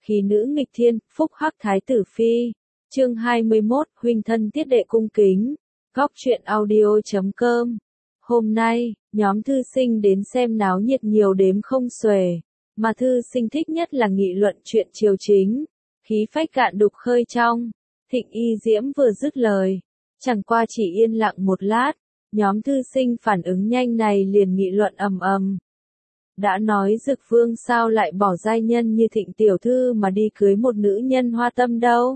khí nữ nghịch thiên, phúc hắc thái tử phi. Chương 21, huynh thân tiết đệ cung kính. Góc truyện audio.com. Hôm nay, nhóm thư sinh đến xem náo nhiệt nhiều đếm không xuể, mà thư sinh thích nhất là nghị luận chuyện triều chính. Khí phách cạn đục khơi trong. Thịnh Y Diễm vừa dứt lời, chẳng qua chỉ yên lặng một lát, nhóm thư sinh phản ứng nhanh này liền nghị luận ầm ầm. Đã nói Dực Vương sao lại bỏ giai nhân như Thịnh tiểu thư mà đi cưới một nữ nhân hoa tâm đâu?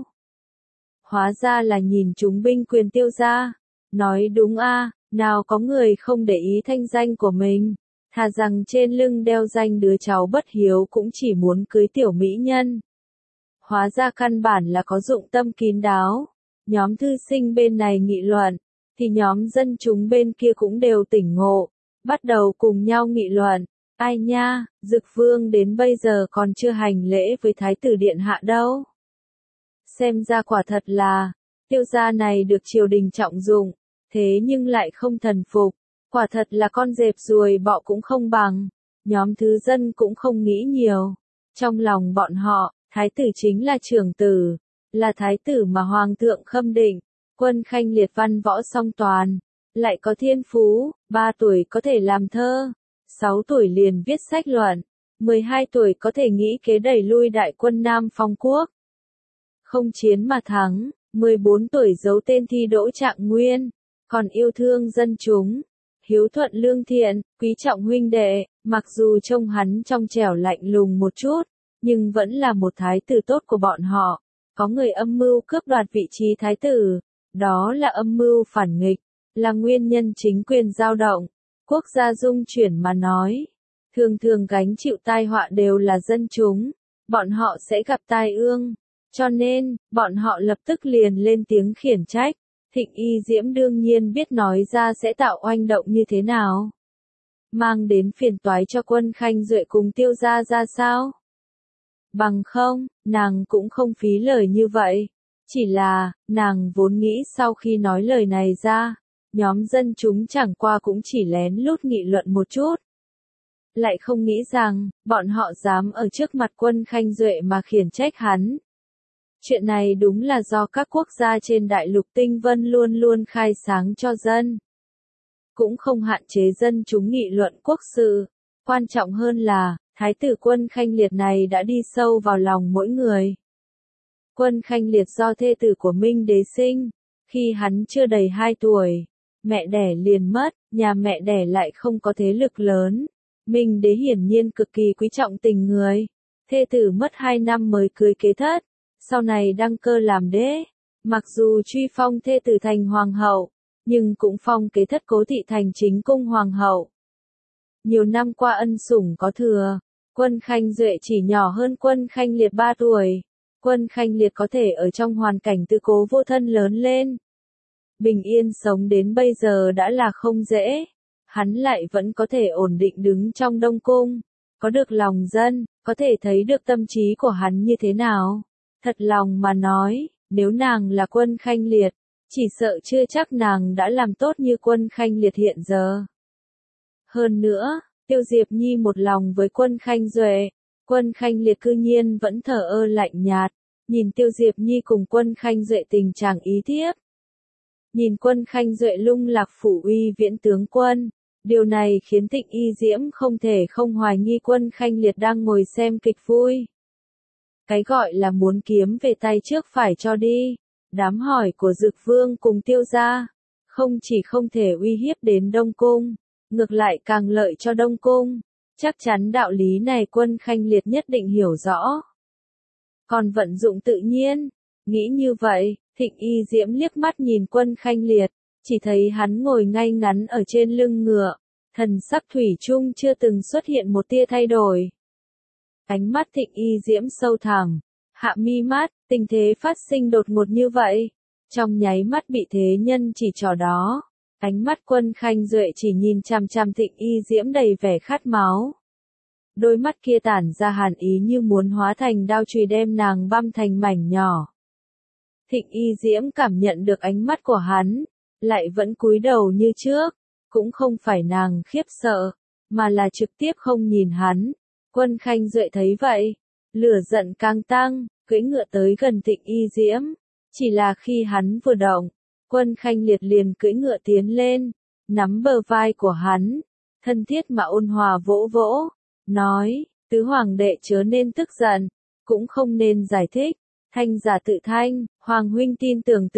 Hóa ra là nhìn chúng binh quyền Tiêu gia. Nói đúng a, nào có người không để ý thanh danh của mình, thà rằng trên lưng đeo danh đứa cháu bất hiếu cũng chỉ muốn cưới tiểu mỹ nhân. Hóa ra căn bản là có dụng tâm kín đáo. Nhóm thư sinh bên này nghị luận, thì nhóm dân chúng bên kia cũng đều tỉnh ngộ, bắt đầu cùng nhau nghị luận. Ai nha, Dực Vương đến bây giờ còn chưa hành lễ với Thái tử Điện Hạ đâu. Xem ra quả thật là, Tiêu gia này được triều đình trọng dụng, thế nhưng lại không thần phục, quả thật là con dẹp ruồi bọ cũng không bằng. Nhóm thứ dân cũng không nghĩ nhiều. Trong lòng bọn họ, Thái tử chính là trưởng tử, là Thái tử mà Hoàng thượng khâm định, quân khanh liệt văn võ song toàn, lại có thiên phú, 3 tuổi có thể làm thơ, 6 tuổi liền viết sách luận, 12 tuổi có thể nghĩ kế đẩy lui đại quân Nam Phong quốc. Không chiến mà thắng, 14 tuổi giấu tên thi đỗ Trạng Nguyên, còn yêu thương dân chúng, hiếu thuận lương thiện, quý trọng huynh đệ, mặc dù trông hắn trong trẻo lạnh lùng một chút, nhưng vẫn là một thái tử tốt của bọn họ. Có người âm mưu cướp đoạt vị trí thái tử, đó là âm mưu phản nghịch, là nguyên nhân chính quyền dao động, quốc gia dung chuyển mà nói. Thường thường gánh chịu tai họa đều là dân chúng, bọn họ sẽ gặp tai ương, cho nên, bọn họ lập tức liền lên tiếng khiển trách. Thịnh Y Diễm đương nhiên biết nói ra sẽ tạo oanh động như thế nào, mang đến phiền toái cho Quân Khanh Duệ cùng Tiêu gia ra sao. Bằng không, nàng cũng không phí lời như vậy. Chỉ là, nàng vốn nghĩ sau khi nói lời này ra, nhóm dân chúng chẳng qua cũng chỉ lén lút nghị luận một chút. Lại không nghĩ rằng, bọn họ dám ở trước mặt Quân Khanh Duệ mà khiển trách hắn. Chuyện này đúng là do các quốc gia trên đại lục tinh vân luôn luôn khai sáng cho dân. Cũng không hạn chế dân chúng nghị luận quốc sự. Quan trọng hơn là, Thái tử Quân Khanh Liệt này đã đi sâu vào lòng mỗi người. Quân Khanh Liệt do thê tử của Minh Đế sinh, khi hắn chưa đầy 2 tuổi, mẹ đẻ liền mất, nhà mẹ đẻ lại không có thế lực lớn. Minh Đế hiển nhiên cực kỳ quý trọng tình người. Thê tử mất 2 năm mới cưới kế thất, sau này đăng cơ làm đế. Mặc dù truy phong thê tử thành hoàng hậu, nhưng cũng phong kế thất Cố thị thành chính cung hoàng hậu. Nhiều năm qua ân sủng có thừa, Quân Khanh Duệ chỉ nhỏ hơn Quân Khanh Liệt 3 tuổi. Quân Khanh Liệt có thể ở trong hoàn cảnh tư cố vô thân lớn lên, bình yên sống đến bây giờ đã là không dễ. Hắn lại vẫn có thể ổn định đứng trong Đông Cung, có được lòng dân, có thể thấy được tâm trí của hắn như thế nào. Thật lòng mà nói, nếu nàng là Quân Khanh Liệt, chỉ sợ chưa chắc nàng đã làm tốt như Quân Khanh Liệt hiện giờ. Hơn nữa, Tiêu Diệp Nhi một lòng với Quân Khanh Duệ, Quân Khanh Liệt cư nhiên vẫn thờ ơ lạnh nhạt, nhìn Tiêu Diệp Nhi cùng Quân Khanh Duệ tình trạng ý thiếp. Nhìn Quân Khanh Duệ lung lạc phủ uy viễn tướng quân, điều này khiến Thịnh Y Diễm không thể không hoài nghi Quân Khanh Liệt đang ngồi xem kịch vui. Cái gọi là muốn kiếm về tay trước phải cho đi. Đám hỏi của Dực Vương cùng Tiêu gia, không chỉ không thể uy hiếp đến Đông Cung, ngược lại càng lợi cho Đông Cung. Chắc chắn đạo lý này Quân Khanh Liệt nhất định hiểu rõ. Còn vận dụng tự nhiên, nghĩ như vậy, Thịnh Y Diễm liếc mắt nhìn Quân Khanh Liệt, chỉ thấy hắn ngồi ngay ngắn ở trên lưng ngựa, thần sắc thủy chung chưa từng xuất hiện một tia thay đổi. Ánh mắt Thịnh Y Diễm sâu thẳm, hạ mi mắt, tình thế phát sinh đột ngột như vậy, trong nháy mắt bị thế nhân chỉ trỏ đó. Ánh mắt Quân Khanh Duệ chỉ nhìn chằm chằm Thịnh Y Diễm đầy vẻ khát máu. Đôi mắt kia tản ra hàn ý như muốn hóa thành đao chùy đem nàng băm thành mảnh nhỏ. Thịnh Y Diễm cảm nhận được ánh mắt của hắn, lại vẫn cúi đầu như trước, cũng không phải nàng khiếp sợ, mà là trực tiếp không nhìn hắn. Quân Khanh Duệ thấy vậy, Lửa giận càng tăng, cưỡi ngựa tới gần Thịnh Y Diễm. Chỉ là khi hắn vừa động, Quân Khanh Liệt liền cưỡi ngựa tiến lên, nắm bờ vai của hắn, thân thiết mà ôn hòa vỗ vỗ, nói, tứ hoàng đệ chớ nên tức giận, cũng không nên giải thích, thanh giả tự thanh, hoàng huynh tin tưởng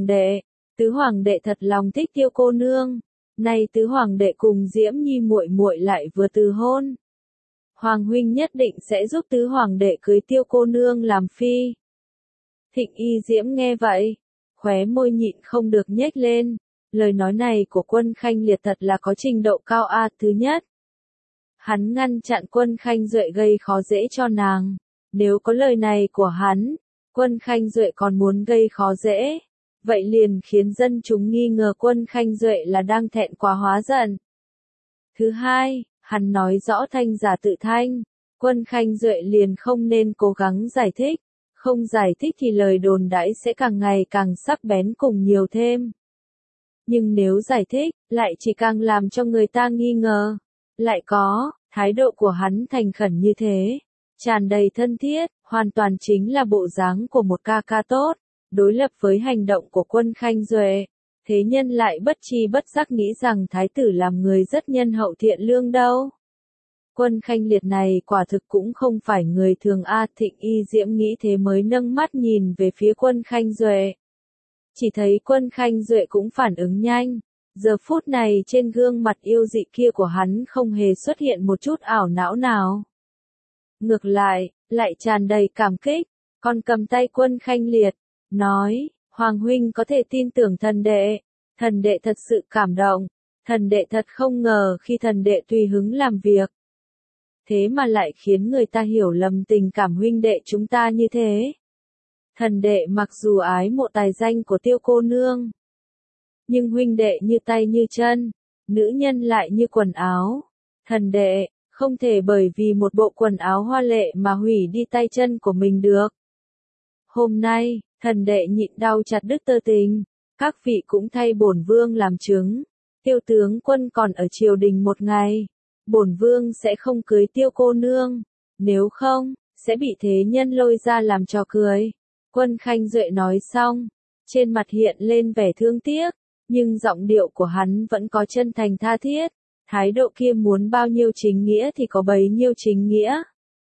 tứ hoàng đệ thật lòng thích Tiêu cô nương, nay tứ hoàng đệ cùng Diễm Nhi muội muội lại vừa từ hôn. Hoàng huynh nhất định sẽ giúp tứ hoàng đệ cưới Tiêu cô nương làm phi. Thịnh Y Diễm nghe vậy, khóe môi nhịn không được nhếch lên, lời nói này của Quân Khanh Liệt thật là có trình độ cao a. Thứ nhất, hắn ngăn chặn Quân Khanh Duệ gây khó dễ cho nàng, nếu có lời này của hắn, Quân Khanh Duệ còn muốn gây khó dễ, vậy liền khiến dân chúng nghi ngờ Quân Khanh Duệ là đang thẹn quá hóa giận. Thứ hai, hắn nói rõ thanh giả tự thanh, Quân Khanh Duệ liền không nên cố gắng giải thích, không giải thích thì lời đồn đãi sẽ càng ngày càng sắc bén cùng nhiều thêm. Nhưng nếu giải thích, lại chỉ càng làm cho người ta nghi ngờ. Lại có, thái độ của hắn thành khẩn như thế, tràn đầy thân thiết, hoàn toàn chính là bộ dáng của một ca ca tốt, đối lập với hành động của Quân Khanh Duệ. Thế nhân lại bất tri bất giác nghĩ rằng thái tử làm người rất nhân hậu thiện lương đâu. Quân Khanh Liệt này quả thực cũng không phải người thường a. Thịnh Y Diễm nghĩ thế mới nâng mắt nhìn về phía Quân Khanh Duệ. Chỉ thấy Quân Khanh Duệ cũng phản ứng nhanh, giờ phút này trên gương mặt yêu dị kia của hắn không hề xuất hiện một chút ảo não nào. Ngược lại, lại tràn đầy cảm kích, còn cầm tay Quân Khanh Liệt, nói, Hoàng huynh có thể tin tưởng thần đệ thật sự cảm động, thần đệ thật không ngờ khi thần đệ tùy hứng làm việc. Thế mà lại khiến người ta hiểu lầm tình cảm huynh đệ chúng ta như thế. Thần đệ mặc dù ái mộ tài danh của Tiêu cô nương, nhưng huynh đệ như tay như chân, nữ nhân lại như quần áo. Thần đệ, không thể bởi vì một bộ quần áo hoa lệ mà hủy đi tay chân của mình được. Hôm nay, thần đệ nhịn đau chặt đứt tơ tình, các vị cũng thay bổn vương làm chứng. Tiêu tướng quân còn ở triều đình một ngày, bổn vương sẽ không cưới Tiêu cô nương, nếu không, sẽ bị thế nhân lôi ra làm trò cười. Quân Khanh Duệ nói xong, trên mặt hiện lên vẻ thương tiếc, nhưng giọng điệu của hắn vẫn có chân thành tha thiết, thái độ kia muốn bao nhiêu chính nghĩa thì có bấy nhiêu chính nghĩa.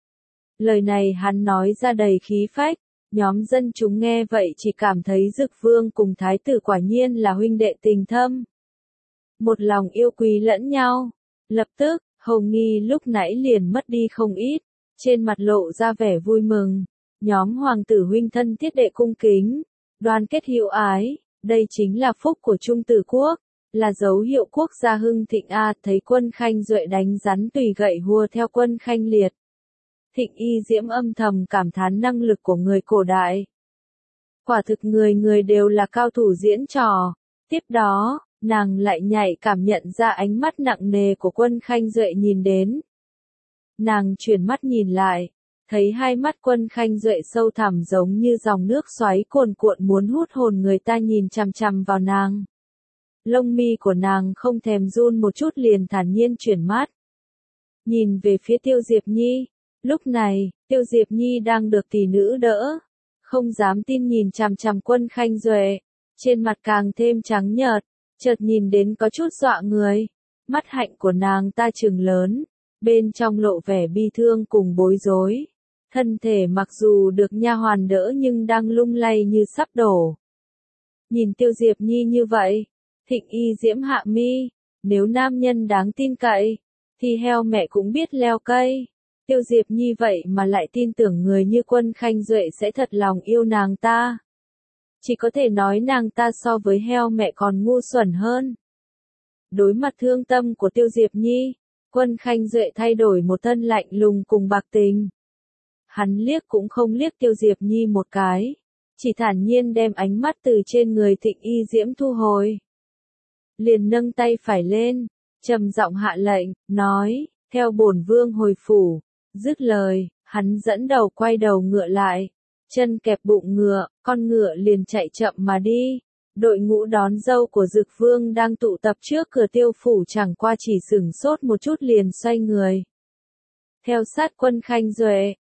Lời này hắn nói ra đầy khí phách, nhóm dân chúng nghe vậy chỉ cảm thấy Dực Vương cùng thái tử quả nhiên là huynh đệ tình thâm. Một lòng yêu quý lẫn nhau, lập tức, Hồng Nghi lúc nãy liền mất đi không ít, trên mặt lộ ra vẻ vui mừng. Nhóm hoàng tử huynh thân thiết đệ cung kính, đoàn kết hữu ái, đây chính là phúc của Trung Tử Quốc, là dấu hiệu quốc gia hưng thịnh a. Thấy Quân Khanh Duệ đánh rắn tùy gậy hùa theo Quân Khanh Liệt. Thịnh Y Diễm âm thầm cảm thán năng lực của người cổ đại. Quả thực người người đều là cao thủ diễn trò. Tiếp đó, nàng lại nhạy cảm nhận ra ánh mắt nặng nề của Quân Khanh Duệ nhìn đến. Nàng chuyển mắt nhìn lại, thấy hai mắt Quân Khanh Duệ sâu thẳm giống như dòng nước xoáy cuồn cuộn muốn hút hồn người ta nhìn chằm chằm vào nàng. Lông mi của nàng không thèm run một chút liền thản nhiên chuyển mắt. Nhìn về phía Tiêu Diệp Nhi, lúc này, Tiêu Diệp Nhi đang được tỷ nữ đỡ, không dám tin nhìn chằm chằm Quân Khanh Duệ, trên mặt càng thêm trắng nhợt, chợt nhìn đến có chút dọa người, mắt hạnh của nàng ta trừng lớn, bên trong lộ vẻ bi thương cùng bối rối. Thân thể mặc dù được nha hoàn đỡ nhưng đang lung lay như sắp đổ. Nhìn Tiêu Diệp Nhi như vậy, Thịnh Y Diễm hạ mi, nếu nam nhân đáng tin cậy, thì heo mẹ cũng biết leo cây. Tiêu Diệp Nhi vậy mà lại tin tưởng người như Quân Khanh Duệ sẽ thật lòng yêu nàng ta. Chỉ có thể nói nàng ta so với heo mẹ còn ngu xuẩn hơn. Đối mặt thương tâm của Tiêu Diệp Nhi, Quân Khanh Duệ thay đổi một thân lạnh lùng cùng bạc tình. Hắn liếc cũng không liếc Tiêu Diệp Nhi một cái, chỉ thản nhiên đem ánh mắt từ trên người Thịnh Y Diễm thu hồi. Liền nâng tay phải lên, trầm giọng hạ lệnh, nói, theo bổn vương hồi phủ. Dứt lời, hắn dẫn đầu quay đầu ngựa lại, chân kẹp bụng ngựa, con ngựa liền chạy chậm mà đi. Đội ngũ đón dâu của Dực Vương đang tụ tập trước cửa Tiêu phủ chẳng qua chỉ sửng sốt một chút liền xoay người. Theo sát Quân Khanh Duệ,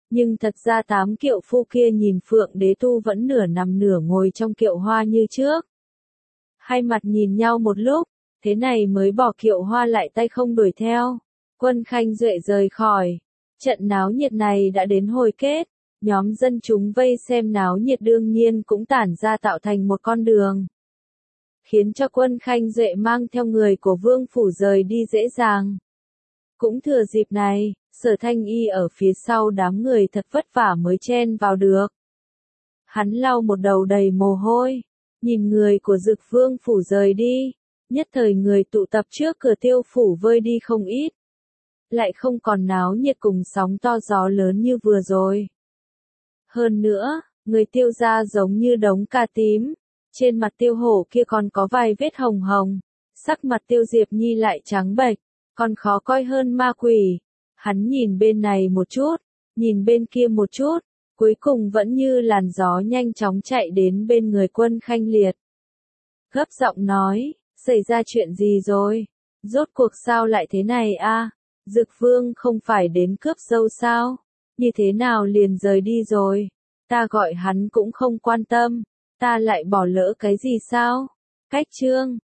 Nhưng thật ra 8 kiệu phu kia nhìn Phượng Đế Tu vẫn nửa nằm nửa ngồi trong kiệu hoa như trước. Hai mặt nhìn nhau một lúc, thế này mới bỏ kiệu hoa lại tay không đuổi theo. Quân Khanh Duệ rời khỏi. Trận náo nhiệt này đã đến hồi kết. Nhóm dân chúng vây xem náo nhiệt đương nhiên cũng tản ra tạo thành một con đường. Khiến cho Quân Khanh Duệ mang theo người của Vương Phủ rời đi dễ dàng. Cũng thừa dịp này, Sở Thanh Y ở phía sau đám người thật vất vả mới chen vào được. Hắn lau một đầu đầy mồ hôi, nhìn người của Dực Vương Phủ rời đi, nhất thời người tụ tập trước cửa Tiêu Phủ vơi đi không ít. Lại không còn náo nhiệt cùng sóng to gió lớn như vừa rồi. Hơn nữa, người Tiêu gia giống như đống cà tím, trên mặt Tiêu Hổ kia còn có vài vết hồng hồng, sắc mặt Tiêu Diệp Nhi lại trắng bệch, còn khó coi hơn ma quỷ. Hắn nhìn bên này một chút, nhìn bên kia một chút, cuối cùng vẫn như làn gió nhanh chóng chạy đến bên người Quân Khanh Liệt. Gấp giọng nói, xảy ra chuyện gì rồi? Rốt cuộc sao lại thế này a? Dực Vương không phải đến cướp dâu sao? Như thế nào liền rời đi rồi? Ta gọi hắn cũng không quan tâm, ta lại bỏ lỡ cái gì sao? Cách chương